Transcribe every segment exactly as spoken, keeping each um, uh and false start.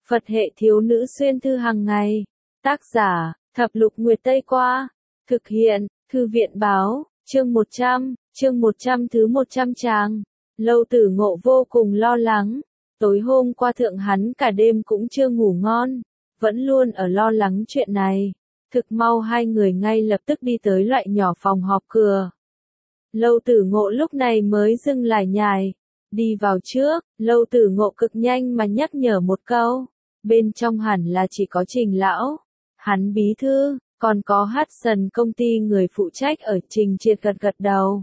Phật hệ thiếu nữ xuyên thư hàng ngày. Tác giả, Thập Lục Nguyệt Tây Qua. Thực hiện, Thư viện báo, chương một trăm, chương một trăm thứ một trăm trang. Lâu Tử Ngộ vô cùng lo lắng. Tối hôm qua thượng hắn cả đêm cũng chưa ngủ ngon, vẫn luôn ở lo lắng chuyện này. Thực mau hai người ngay lập tức đi tới loại nhỏ phòng họp cửa. Lâu Tử Ngộ lúc này mới dừng lại nhài. Đi vào trước, Lâu Tử Ngộ cực nhanh mà nhắc nhở một câu. Bên trong hẳn là chỉ có Trình lão, hắn bí thư, còn có Hudson công ty người phụ trách ở Trình Triệt gật gật đầu.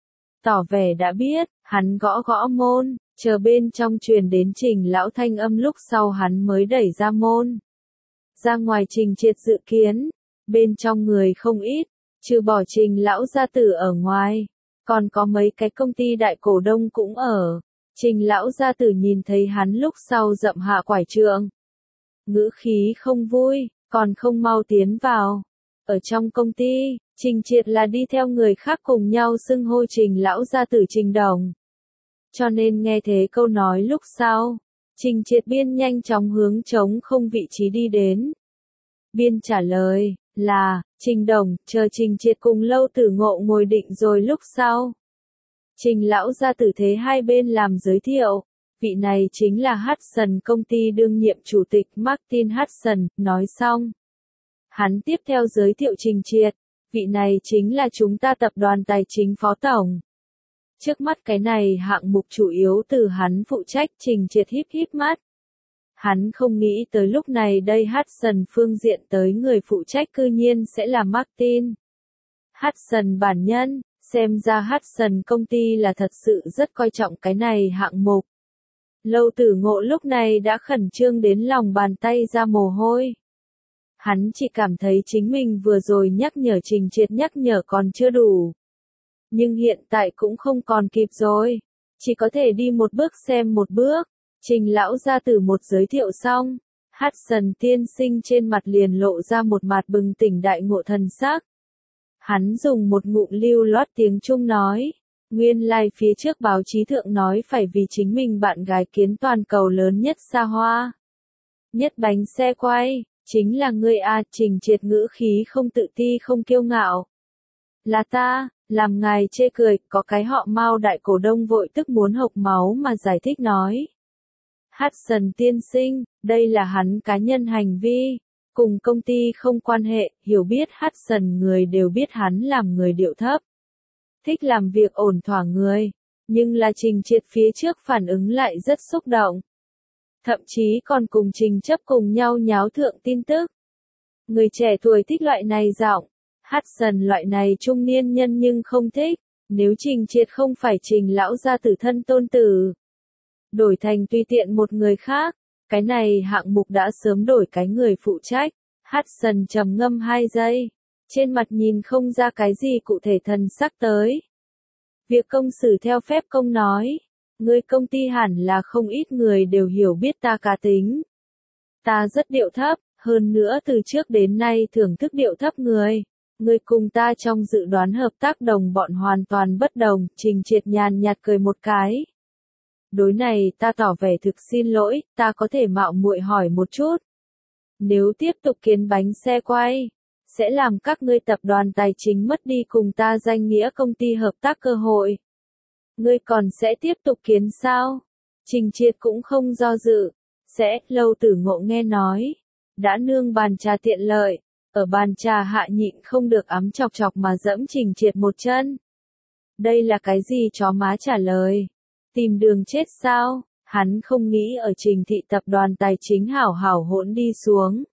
Tỏ vẻ đã biết, hắn gõ gõ môn, chờ bên trong truyền đến Trình lão thanh âm lúc sau hắn mới đẩy ra môn. Ra ngoài Trình Triệt dự kiến, bên trong người không ít, trừ bỏ Trình lão gia tử ở ngoài, còn có mấy cái công ty đại cổ đông cũng ở. Trình lão gia tử nhìn thấy hắn lúc sau dậm hạ quải trượng. Ngữ khí không vui, còn không mau tiến vào. Ở trong công ty, Trình Triệt là đi theo người khác cùng nhau xưng hô Trình lão gia tử Trình đồng. Cho nên nghe thế câu nói lúc sau, Trình Triệt biên nhanh chóng hướng trống không vị trí đi đến. Biên trả lời là, Trình đồng, chờ Trình Triệt cùng Lâu Tử Ngộ ngồi định rồi lúc sau. Trình lão gia tử thế hai bên làm giới thiệu. Vị này chính là Hudson công ty đương nhiệm chủ tịch Martin Hudson, nói xong. Hắn tiếp theo giới thiệu Trình Triệt, vị này chính là chúng ta tập đoàn tài chính phó tổng. Trước mắt cái này hạng mục chủ yếu từ hắn phụ trách. Trình Triệt híp híp mắt. Hắn không nghĩ tới lúc này đây Hudson phương diện tới người phụ trách cư nhiên sẽ là Martin Hudson bản nhân, xem ra Hudson công ty là thật sự rất coi trọng cái này hạng mục. Lâu Tử Ngộ lúc này đã khẩn trương đến lòng bàn tay ra mồ hôi. Hắn chỉ cảm thấy chính mình vừa rồi nhắc nhở Trình Triệt nhắc nhở còn chưa đủ. Nhưng hiện tại cũng không còn kịp rồi. Chỉ có thể đi một bước xem một bước. Trình lão gia tử một giới thiệu xong. Hudson tiên sinh trên mặt liền lộ ra một mặt bừng tỉnh đại ngộ thần sắc. Hắn dùng một ngụm lưu loát tiếng Trung nói. Nguyên lai like phía trước báo chí thượng nói phải vì chính mình bạn gái kiến toàn cầu lớn nhất xa hoa. Nhất bánh xe quay, chính là ngươi a. Trình Triệt ngữ khí không tự ti không kiêu ngạo. Là ta, làm ngài chê cười, có cái họ Mao đại cổ đông vội tức muốn hộc máu mà giải thích nói. Hudson tiên sinh, đây là hắn cá nhân hành vi, cùng công ty không quan hệ, hiểu biết Hudson người đều biết hắn làm người điệu thấp. Thích làm việc ổn thỏa người, nhưng là Trình Triệt phía trước phản ứng lại rất xúc động. Thậm chí còn cùng Trình chấp cùng nhau nháo thượng tin tức. Người trẻ tuổi thích loại này giọng, Hudson loại này trung niên nhân nhưng không thích, nếu Trình Triệt không phải Trình lão gia tử thân tôn tử. Đổi thành tùy tiện một người khác, cái này hạng mục đã sớm đổi cái người phụ trách. Hudson trầm ngâm hai giây. Trên mặt nhìn không ra cái gì cụ thể thần sắc tới. Việc công xử theo phép công nói. Người công ty hẳn là không ít người đều hiểu biết ta cá tính. Ta rất điệu thấp, hơn nữa từ trước đến nay thưởng thức điệu thấp người. Người cùng ta trong dự đoán hợp tác đồng bọn hoàn toàn bất đồng. Trình Triệt nhàn nhạt cười một cái. Đối này ta tỏ vẻ thực xin lỗi, ta có thể mạo muội hỏi một chút. Nếu tiếp tục kiến bánh xe quay, sẽ làm các ngươi tập đoàn tài chính mất đi cùng ta danh nghĩa công ty hợp tác cơ hội. Ngươi còn sẽ tiếp tục kiến sao? Trình Triệt cũng không do dự. Sẽ, Lâu Tử Ngộ nghe nói. Đã nương bàn trà tiện lợi. Ở bàn trà hạ nhịn không được ấm chọc chọc mà dẫm Trình Triệt một chân. Đây là cái gì chó má trả lời? Tìm đường chết sao? Hắn không nghĩ ở Trình thị tập đoàn tài chính hảo hảo hỗn đi xuống.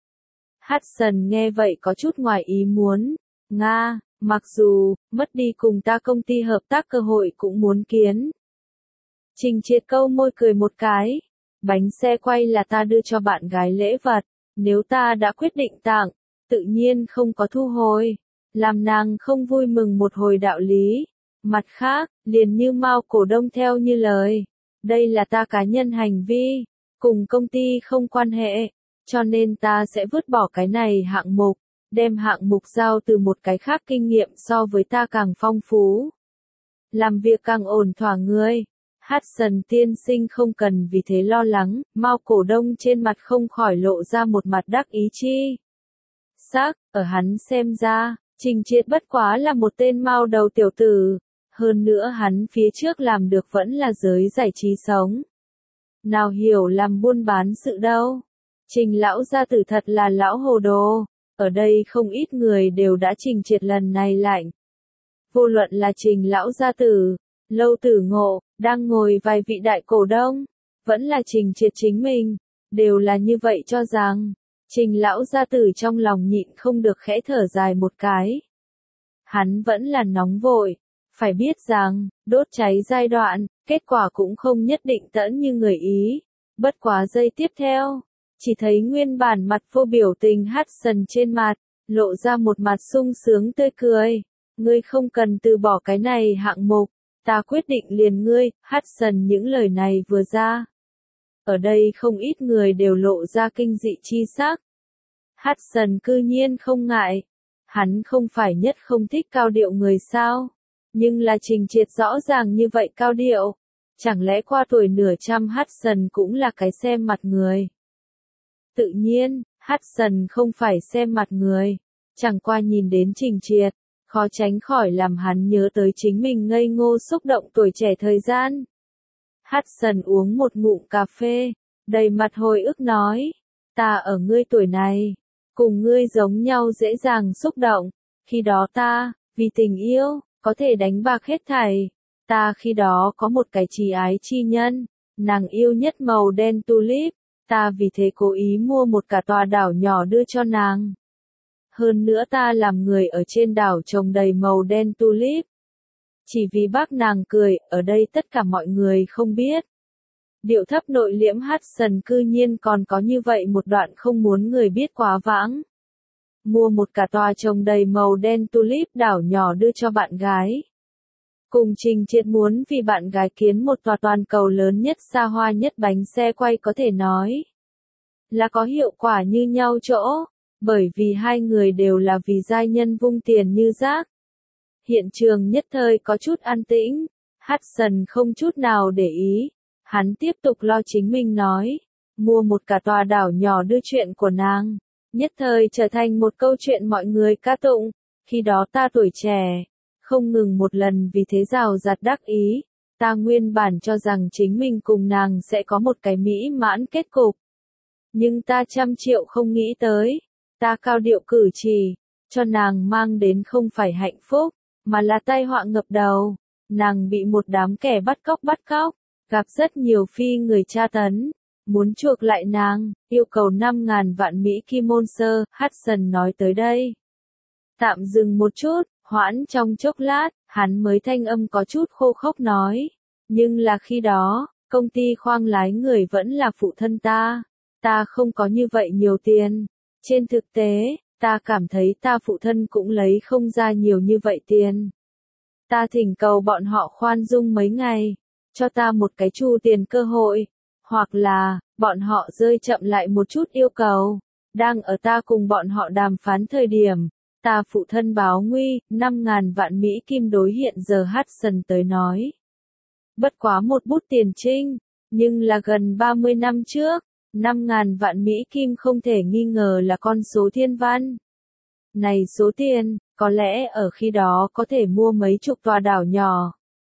Hudson nghe vậy có chút ngoài ý muốn. Nga, mặc dù, mất đi cùng ta công ty hợp tác cơ hội cũng muốn kiến. Trình Triệt câu môi cười một cái. Bánh xe quay là ta đưa cho bạn gái lễ vật. Nếu ta đã quyết định tặng, tự nhiên không có thu hồi. Làm nàng không vui mừng một hồi đạo lý. Mặt khác, liền như Mao cổ đông theo như lời. Đây là ta cá nhân hành vi, cùng công ty không quan hệ, cho nên ta sẽ vứt bỏ cái này hạng mục, đem hạng mục giao từ một cái khác kinh nghiệm so với ta càng phong phú. Làm việc càng ổn thỏa người. Hudson tiên sinh không cần vì thế lo lắng, Mao cổ đông trên mặt không khỏi lộ ra một mặt đắc ý chi. Sắc, ở hắn xem ra, Trình Triệt bất quá là một tên Mao đầu tiểu tử. Hơn nữa hắn phía trước làm được vẫn là giới giải trí sống. Nào hiểu làm buôn bán sự đâu. Trình lão gia tử thật là lão hồ đồ. Ở đây không ít người đều đã Trình Triệt lần này lạnh. Vô luận là Trình lão gia tử, Lâu Tử Ngộ, đang ngồi vài vị đại cổ đông, vẫn là Trình Triệt chính mình, đều là như vậy cho rằng, Trình lão gia tử trong lòng nhịn không được khẽ thở dài một cái. Hắn vẫn là nóng vội, phải biết rằng, đốt cháy giai đoạn, kết quả cũng không nhất định tẫn như người ý. Bất quá giây tiếp theo, chỉ thấy nguyên bản mặt vô biểu tình Hudson trên mặt, lộ ra một mặt sung sướng tươi cười. Ngươi không cần từ bỏ cái này hạng mục, ta quyết định liền ngươi. Hudson những lời này vừa ra. Ở đây không ít người đều lộ ra kinh dị chi sắc. Hudson cư nhiên không ngại. Hắn không phải nhất không thích cao điệu người sao. Nhưng là Trình Triệt rõ ràng như vậy cao điệu. Chẳng lẽ qua tuổi nửa trăm Hudson cũng là cái xem mặt người. Tự nhiên, Hudson không phải xem mặt người. Chẳng qua nhìn đến Trình Triệt, khó tránh khỏi làm hắn nhớ tới chính mình ngây ngô xúc động tuổi trẻ thời gian. Hudson uống một ngụm cà phê, đầy mặt hồi ức nói, ta ở ngươi tuổi này, cùng ngươi giống nhau dễ dàng xúc động, khi đó ta, vì tình yêu, có thể đánh bạc hết thảy, ta khi đó có một cái trí ái chi nhân, nàng yêu nhất màu đen tulip, ta vì thế cố ý mua một cả tòa đảo nhỏ đưa cho nàng. Hơn nữa ta làm người ở trên đảo trồng đầy màu đen tulip. Chỉ vì bác nàng cười, ở đây tất cả mọi người không biết. Điệu thấp nội liễm Hudson cư nhiên còn có như vậy một đoạn không muốn người biết quá vãng. Mua một cả tòa trồng đầy màu đen tulip đảo nhỏ đưa cho bạn gái. Cùng Trình Triệt muốn vì bạn gái kiến một tòa toàn cầu lớn nhất xa hoa nhất bánh xe quay có thể nói. Là có hiệu quả như nhau chỗ. Bởi vì hai người đều là vì giai nhân vung tiền như rác. Hiện trường nhất thời có chút an tĩnh, Hudson không chút nào để ý, hắn tiếp tục lo chính mình nói, mua một cả tòa đảo nhỏ đưa chuyện của nàng, nhất thời trở thành một câu chuyện mọi người ca tụng, khi đó ta tuổi trẻ, không ngừng một lần vì thế rào rạt đắc ý, ta nguyên bản cho rằng chính mình cùng nàng sẽ có một cái mỹ mãn kết cục. Nhưng ta trăm triệu không nghĩ tới. Ta cao điệu cử chỉ, cho nàng mang đến không phải hạnh phúc, mà là tai họa ngập đầu. Nàng bị một đám kẻ bắt cóc bắt cóc, gặp rất nhiều phi người tra tấn, muốn chuộc lại nàng, yêu cầu năm ngàn vạn Mỹ Kim môn sơ, Hudson nói tới đây. Tạm dừng một chút, hoãn trong chốc lát, hắn mới thanh âm có chút khô khốc nói. Nhưng là khi đó, công ty khoang lái người vẫn là phụ thân ta, ta không có như vậy nhiều tiền. Trên thực tế, ta cảm thấy ta phụ thân cũng lấy không ra nhiều như vậy tiền. Ta thỉnh cầu bọn họ khoan dung mấy ngày, cho ta một cái chu tiền cơ hội, hoặc là, bọn họ rơi chậm lại một chút yêu cầu. Đang ở ta cùng bọn họ đàm phán thời điểm, ta phụ thân báo nguy, năm ngàn vạn Mỹ Kim đối hiện giờ Hudson tới nói. Bất quá một bút tiền trinh, nhưng là gần ba mươi năm trước. năm ngàn vạn Mỹ Kim không thể nghi ngờ là con số thiên văn. Này số tiền, có lẽ ở khi đó có thể mua mấy chục tòa đảo nhỏ.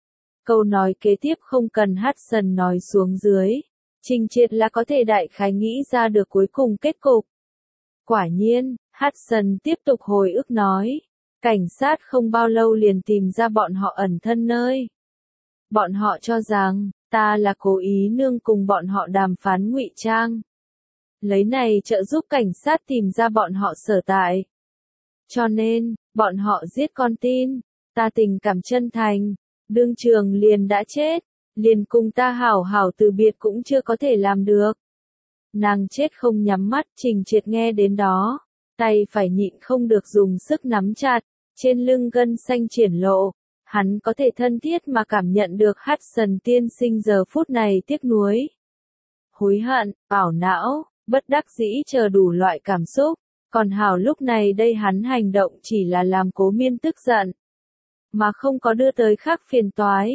Câu nói kế tiếp không cần Hudson nói xuống dưới. Trình Triệt là có thể đại khái nghĩ ra được cuối cùng kết cục. Quả nhiên, Hudson tiếp tục hồi ức nói. Cảnh sát không bao lâu liền tìm ra bọn họ ẩn thân nơi. Bọn họ cho rằng, ta là cố ý nương cùng bọn họ đàm phán ngụy trang. Lấy này trợ giúp cảnh sát tìm ra bọn họ sở tại. Cho nên, bọn họ giết con tin, ta tình cảm chân thành, đương trường liền đã chết, liền cùng ta hảo hảo từ biệt cũng chưa có thể làm được. Nàng chết không nhắm mắt, Trình Triệt nghe đến đó, tay phải nhịn không được dùng sức nắm chặt, trên lưng gân xanh triển lộ. Hắn có thể thân thiết mà cảm nhận được Hudson tiên sinh giờ phút này tiếc nuối. Hối hận, ảo não, bất đắc dĩ chờ đủ loại cảm xúc, còn hảo lúc này đây hắn hành động chỉ là làm Cố Miên tức giận, mà không có đưa tới khác phiền toái.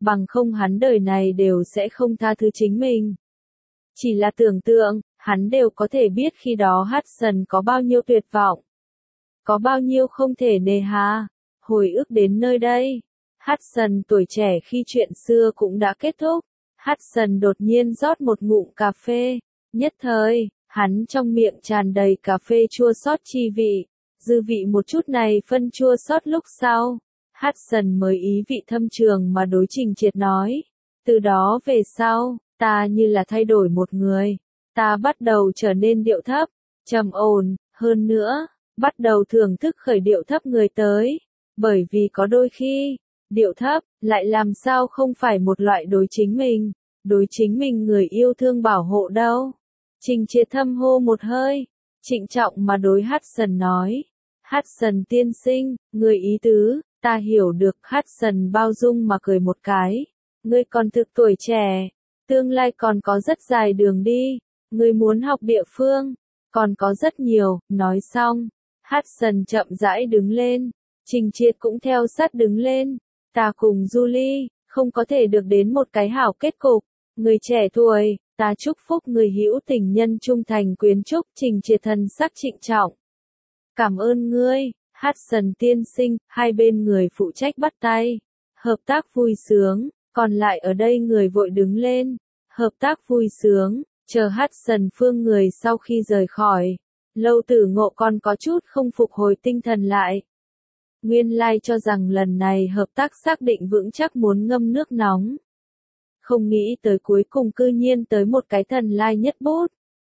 bằng không hắn đời này đều sẽ không tha thứ chính mình. Chỉ là tưởng tượng, hắn đều có thể biết khi đó Hudson có bao nhiêu tuyệt vọng. Có bao nhiêu không thể nề hà. Hồi ức đến nơi đây. Hudson tuổi trẻ khi chuyện xưa cũng đã kết thúc. Hudson đột nhiên rót một ngụm cà phê. Nhất thời, hắn trong miệng tràn đầy cà phê chua xót chi vị. Dư vị một chút này phân chua xót lúc sau. Hudson mới ý vị thâm trường mà đối Trình Triệt nói. Từ đó về sau, ta như là thay đổi một người. Ta bắt đầu trở nên điệu thấp, trầm ổn, hơn nữa, bắt đầu thưởng thức khởi điệu thấp người tới. Bởi vì có đôi khi, điệu thấp, lại làm sao không phải một loại đối chính mình, đối chính mình người yêu thương bảo hộ đâu. Trình Triệt thâm hô một hơi, trịnh trọng mà đối Hudson nói. Hudson tiên sinh, người ý tứ, ta hiểu được. Hudson bao dung mà cười một cái. Ngươi còn thực tuổi trẻ, tương lai còn có rất dài đường đi. Ngươi muốn học địa phương, còn có rất nhiều. Nói xong, Hudson chậm rãi đứng lên. Trình Triệt cũng theo sát đứng lên. Ta cùng Julie, không có thể được đến một cái hảo kết cục. Người trẻ tuổi, ta chúc phúc người hữu tình nhân trung thành quyến trúc. Trình Triệt thân sắc trịnh trọng. Cảm ơn ngươi, Hudson tiên sinh. Hai bên người phụ trách bắt tay. Hợp tác vui sướng, còn lại ở đây người vội đứng lên. Hợp tác vui sướng, chờ Hudson phương người sau khi rời khỏi. Lâu Tử Ngộ còn có chút không phục hồi tinh thần lại. Nguyên lai cho rằng lần này hợp tác xác định vững chắc muốn ngâm nước nóng. Không nghĩ tới cuối cùng cư nhiên tới một cái thần lai nhất bút.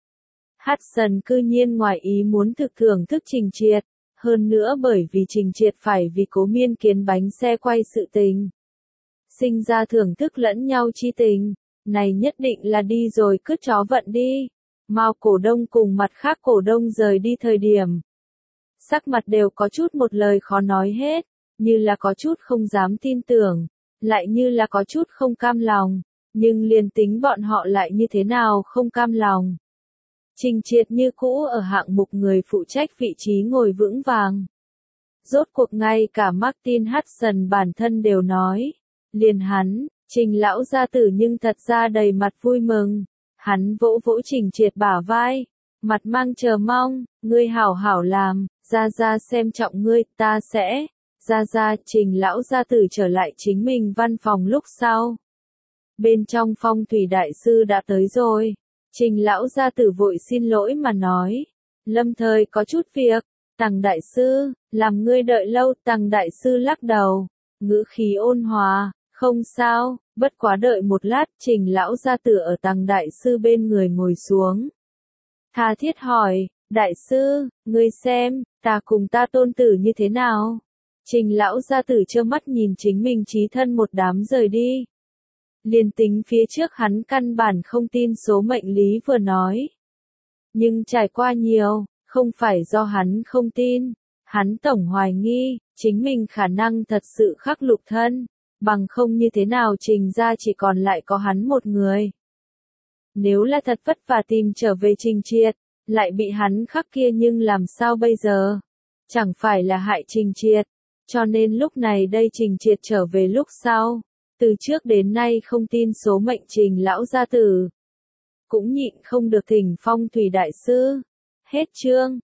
Hudson cư nhiên ngoài ý muốn thực thưởng thức Trình Triệt, hơn nữa bởi vì Trình Triệt phải vì Cố Miên Kiến bánh xe quay sự tình. Sinh ra thưởng thức lẫn nhau chi tình, này nhất định là đi rồi cứ chó vận đi. Mao cổ đông cùng mặt khác cổ đông rời đi thời điểm. Sắc mặt đều có chút một lời khó nói hết, như là có chút không dám tin tưởng, lại như là có chút không cam lòng, nhưng liền tính bọn họ lại như thế nào không cam lòng. Trình Triệt như cũ ở hạng mục người phụ trách vị trí ngồi vững vàng. Rốt cuộc ngay cả Martin Hudson bản thân đều nói, liền hắn, Trình lão gia tử nhưng thật ra đầy mặt vui mừng. Hắn vỗ vỗ Trình Triệt bả vai, mặt mang chờ mong, ngươi hảo hảo làm, gia gia xem trọng ngươi, ta sẽ, gia gia. Trình lão gia tử trở lại chính mình văn phòng lúc sau. Bên trong phong thủy đại sư đã tới rồi. Trình lão gia tử vội xin lỗi mà nói, lâm thời có chút việc. Tằng đại sư, làm ngươi đợi lâu. Tằng đại sư lắc đầu, ngữ khí ôn hòa, không sao, bất quá đợi một lát. Trình lão gia tử ở Tằng đại sư bên người ngồi xuống. Tha thiết hỏi, đại sư, ngươi xem, ta cùng ta tôn tử như thế nào? Trình lão gia tử trơ mắt nhìn chính mình chí thân một đám rời đi. Liền tính phía trước hắn căn bản không tin số mệnh lý vừa nói. Nhưng trải qua nhiều, không phải do hắn không tin. Hắn tổng hoài nghi, chính mình khả năng thật sự khắc lục thân. Bằng không như thế nào Trình ra chỉ còn lại có hắn một người. Nếu là thật vất vả tìm trở về Trình Triệt, lại bị hắn khắc kia nhưng làm sao bây giờ? Chẳng phải là hại Trình Triệt. Cho nên lúc này đây Trình Triệt trở về lúc sau. Từ trước đến nay không tin số mệnh Trình lão gia tử. Cũng nhịn không được thỉnh phong thủy đại sư. Hết chương.